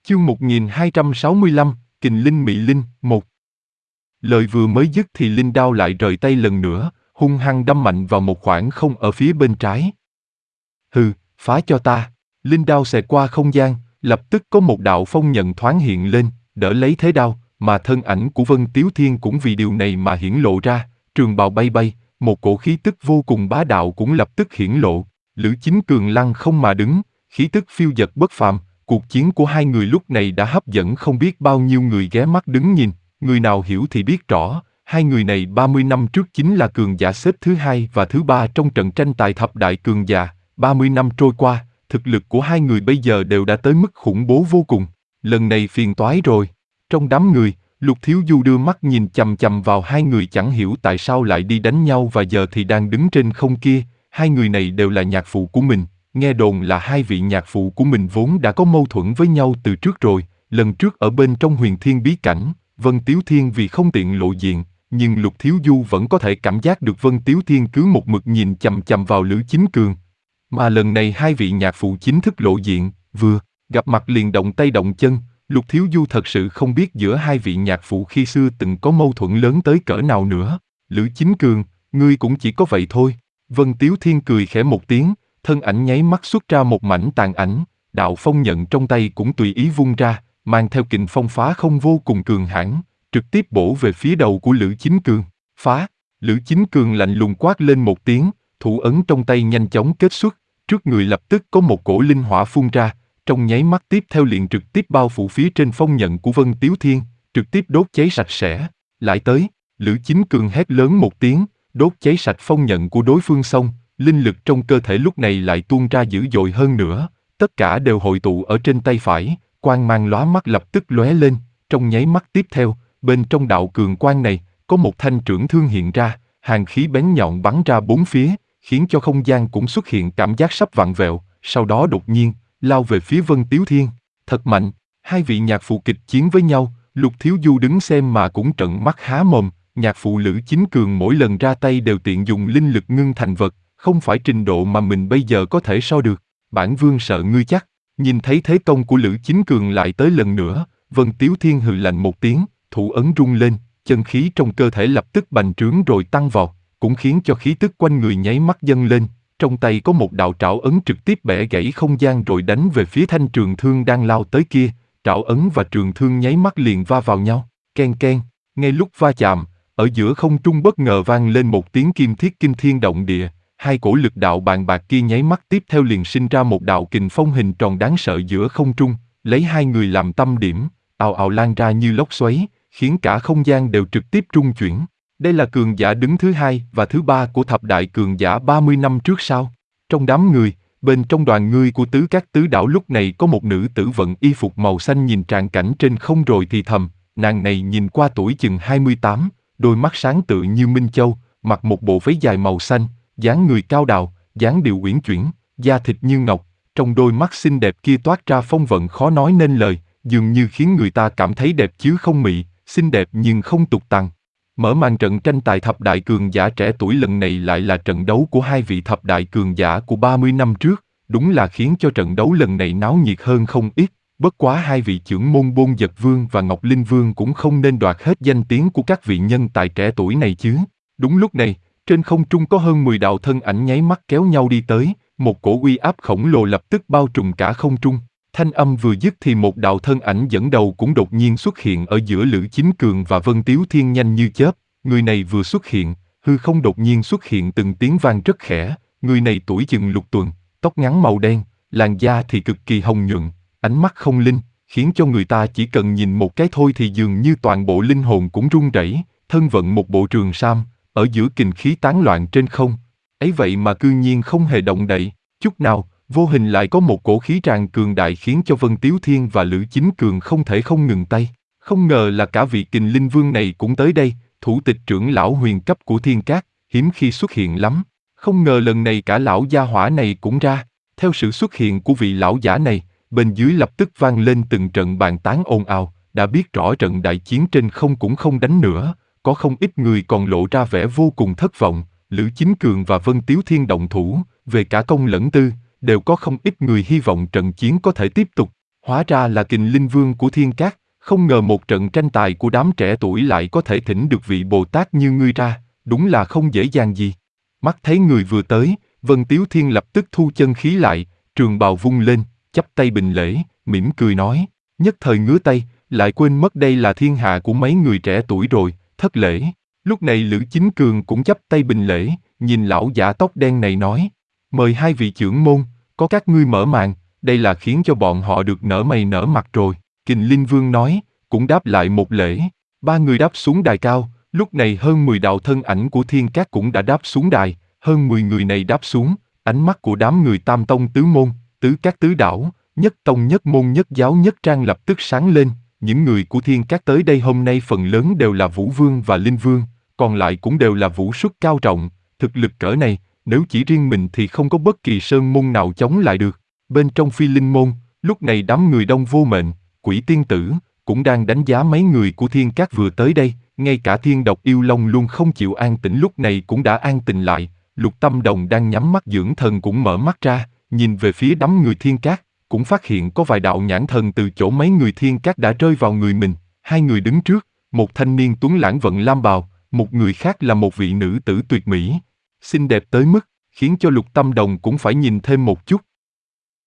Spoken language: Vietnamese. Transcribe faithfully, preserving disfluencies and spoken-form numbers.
Chương một nghìn hai trăm sáu mươi lăm, Kình Linh Mị Linh, một. Lời vừa mới dứt thì linh đao lại rời tay lần nữa, hung hăng đâm mạnh vào một khoảng không ở phía bên trái. Hừ, phá cho ta. Linh đao xẹt qua không gian, lập tức có một đạo phong nhận thoáng hiện lên, đỡ lấy thế đao, mà thân ảnh của Vân Tiếu Thiên cũng vì điều này mà hiển lộ ra, trường bào bay bay, một cổ khí tức vô cùng bá đạo cũng lập tức hiển lộ. Lữ Chính Cường lăng không mà đứng, khí tức phiêu dật bất phàm. Cuộc chiến của hai người lúc này đã hấp dẫn không biết bao nhiêu người ghé mắt đứng nhìn, người nào hiểu thì biết rõ, hai người này ba mươi năm trước chính là cường giả xếp thứ hai và thứ ba trong trận tranh tài thập đại cường giả. ba mươi năm trôi qua, thực lực của hai người bây giờ đều đã tới mức khủng bố vô cùng. Lần này phiền toái rồi. Trong đám người, Lục Thiếu Du đưa mắt nhìn chằm chằm vào hai người, chẳng hiểu tại sao lại đi đánh nhau và giờ thì đang đứng trên không kia. Hai người này đều là nhạc phụ của mình. Nghe đồn là hai vị nhạc phụ của mình vốn đã có mâu thuẫn với nhau từ trước rồi. Lần trước ở bên trong Huyền Thiên bí cảnh, Vân Tiếu Thiên vì không tiện lộ diện, nhưng Lục Thiếu Du vẫn có thể cảm giác được Vân Tiếu Thiên cứ một mực nhìn chằm chằm vào Lữ Chính Cường. Mà lần này hai vị nhạc phụ chính thức lộ diện, vừa gặp mặt liền động tay động chân. Lục Thiếu Du thật sự không biết giữa hai vị nhạc phụ khi xưa từng có mâu thuẫn lớn tới cỡ nào nữa. Lữ Chính Cường, ngươi cũng chỉ có vậy thôi. Vân Tiếu Thiên cười khẽ một tiếng, thân ảnh nháy mắt xuất ra một mảnh tàn ảnh, đạo phong nhận trong tay cũng tùy ý vung ra, mang theo kình phong phá không vô cùng cường hãn, trực tiếp bổ về phía đầu của Lữ Chính Cường. Phá! Lữ Chính Cường lạnh lùng quát lên một tiếng, thủ ấn trong tay nhanh chóng kết xuất, trước người lập tức có một cổ linh hỏa phun ra, trong nháy mắt tiếp theo liền trực tiếp bao phủ phía trên phong nhận của Vân Tiếu Thiên, trực tiếp đốt cháy sạch sẽ. Lại tới, Lữ Chính Cường hét lớn một tiếng, đốt cháy sạch phong nhận của đối phương xong, linh lực trong cơ thể lúc này lại tuôn ra dữ dội hơn nữa, tất cả đều hội tụ ở trên tay phải, quang mang lóa mắt lập tức lóe lên, trong nháy mắt tiếp theo, bên trong đạo cường quang này, có một thanh trưởng thương hiện ra, hàn khí bén nhọn bắn ra bốn phía, khiến cho không gian cũng xuất hiện cảm giác sắp vặn vẹo, sau đó đột nhiên, lao về phía Vân Tiếu Thiên, thật mạnh, hai vị nhạc phụ kịch chiến với nhau, Lục Thiếu Du đứng xem mà cũng trợn mắt há mồm, nhạc phụ Lữ Chính Cường mỗi lần ra tay đều tiện dùng linh lực ngưng thành vật, không phải trình độ mà mình bây giờ có thể so được. Bản vương sợ ngươi chắc. Nhìn thấy thế công của Lữ Chính Cường lại tới lần nữa, Vân Tiếu Thiên hừ lạnh một tiếng, thủ ấn rung lên, chân khí trong cơ thể lập tức bành trướng rồi tăng vọt, cũng khiến cho khí tức quanh người nháy mắt dâng lên. Trong tay có một đạo trảo ấn trực tiếp bẻ gãy không gian rồi đánh về phía thanh trường thương đang lao tới kia. Trảo ấn và trường thương nháy mắt liền va vào nhau, ken ken. Ngay lúc va chạm, ở giữa không trung bất ngờ vang lên một tiếng kim thiết kinh thiên động địa. Hai cổ lực đạo bàn bạc kia nháy mắt tiếp theo liền sinh ra một đạo kình phong hình tròn đáng sợ giữa không trung, lấy hai người làm tâm điểm, ào ào lan ra như lốc xoáy, khiến cả không gian đều trực tiếp rung chuyển. Đây là cường giả đứng thứ hai và thứ ba của thập đại cường giả ba mươi năm trước sao? Trong đám người, bên trong đoàn người của tứ các tứ đảo lúc này có một nữ tử vận y phục màu xanh nhìn tràng cảnh trên không rồi thì thầm, nàng này nhìn qua tuổi chừng hai mươi tám, đôi mắt sáng tựa như minh châu, mặc một bộ váy dài màu xanh, dáng người cao đào, dáng điệu uyển chuyển, da thịt như ngọc, trong đôi mắt xinh đẹp kia toát ra phong vận khó nói nên lời, dường như khiến người ta cảm thấy đẹp chứ không mị, xinh đẹp nhưng không tục tằng. Mở màn trận tranh tài thập đại cường giả trẻ tuổi lần này lại là trận đấu của hai vị thập đại cường giả của ba mươi năm trước, đúng là khiến cho trận đấu lần này náo nhiệt hơn không ít, bất quá hai vị trưởng môn Bôn Dật Vương và Ngọc Linh Vương cũng không nên đoạt hết danh tiếng của các vị nhân tài trẻ tuổi này chứ. Đúng lúc này, trên không trung có hơn mười đạo thân ảnh nháy mắt kéo nhau đi tới, một cổ uy áp khổng lồ lập tức bao trùm cả không trung. Thanh âm vừa dứt thì một đạo thân ảnh dẫn đầu cũng đột nhiên xuất hiện ở giữa Lữ Chính Cường và Vân Tiếu Thiên nhanh như chớp. Người này vừa xuất hiện, hư không đột nhiên xuất hiện từng tiếng vang rất khẽ. Người này tuổi chừng lục tuần, tóc ngắn màu đen, làn da thì cực kỳ hồng nhuận, ánh mắt không linh, khiến cho người ta chỉ cần nhìn một cái thôi thì dường như toàn bộ linh hồn cũng run rẩy. Thân vận một bộ trường sam, ở giữa kình khí tán loạn trên không, ấy vậy mà cư nhiên không hề động đậy chút nào, vô hình lại có một cổ khí tràn cường đại khiến cho Vân Tiếu Thiên và Lữ Chính Cường không thể không ngừng tay. Không ngờ là cả vị Kình Linh Vương này cũng tới đây, thủ tịch trưởng lão huyền cấp của Thiên Cát, hiếm khi xuất hiện lắm. Không ngờ lần này cả lão gia hỏa này cũng ra. Theo sự xuất hiện của vị lão giả này, bên dưới lập tức vang lên từng trận bàn tán ồn ào, đã biết rõ trận đại chiến trên không cũng không đánh nữa. Có không ít người còn lộ ra vẻ vô cùng thất vọng. Lữ Chính Cường và Vân Tiếu Thiên động thủ, về cả công lẫn tư, đều có không ít người hy vọng trận chiến có thể tiếp tục. Hóa ra là Kình Linh Vương của Thiên Cát, không ngờ một trận tranh tài của đám trẻ tuổi lại có thể thỉnh được vị Bồ Tát như ngươi ra, đúng là không dễ dàng gì. Mắt thấy người vừa tới, Vân Tiếu Thiên lập tức thu chân khí lại, trường bào vung lên, chắp tay bình lễ, mỉm cười nói, nhất thời ngứa tay, lại quên mất đây là thiên hạ của mấy người trẻ tuổi rồi, thất lễ. Lúc này Lữ Chính Cường cũng chắp tay bình lễ, nhìn lão giả tóc đen này nói, mời hai vị trưởng môn, có các ngươi mở màn, đây là khiến cho bọn họ được nở mày nở mặt rồi. Kình Linh Vương nói, cũng đáp lại một lễ, ba người đáp xuống đài cao, lúc này hơn mười đạo thân ảnh của Thiên Cát cũng đã đáp xuống đài, hơn mười người này đáp xuống, ánh mắt của đám người Tam Tông Tứ Môn, Tứ Các Tứ Đảo, Nhất Tông Nhất Môn Nhất Giáo Nhất Trang lập tức sáng lên, những người của Thiên Cát tới đây hôm nay phần lớn đều là Vũ Vương và Linh Vương, còn lại cũng đều là vũ xuất cao trọng, thực lực cỡ này, nếu chỉ riêng mình thì không có bất kỳ sơn môn nào chống lại được. Bên trong Phi Linh Môn, lúc này đám người đông vô mệnh, Quỷ Tiên Tử, cũng đang đánh giá mấy người của Thiên Cát vừa tới đây, ngay cả Thiên Độc Yêu Long luôn không chịu an tĩnh lúc này cũng đã an tĩnh lại, Lục Tâm Đồng đang nhắm mắt dưỡng thần cũng mở mắt ra, nhìn về phía đám người Thiên Cát, cũng phát hiện có vài đạo nhãn thần từ chỗ mấy người Thiên Cát đã rơi vào người mình, hai người đứng trước, một thanh niên tuấn lãng vận lam bào, một người khác là một vị nữ tử tuyệt mỹ, xinh đẹp tới mức khiến cho Lục Tâm Đồng cũng phải nhìn thêm một chút.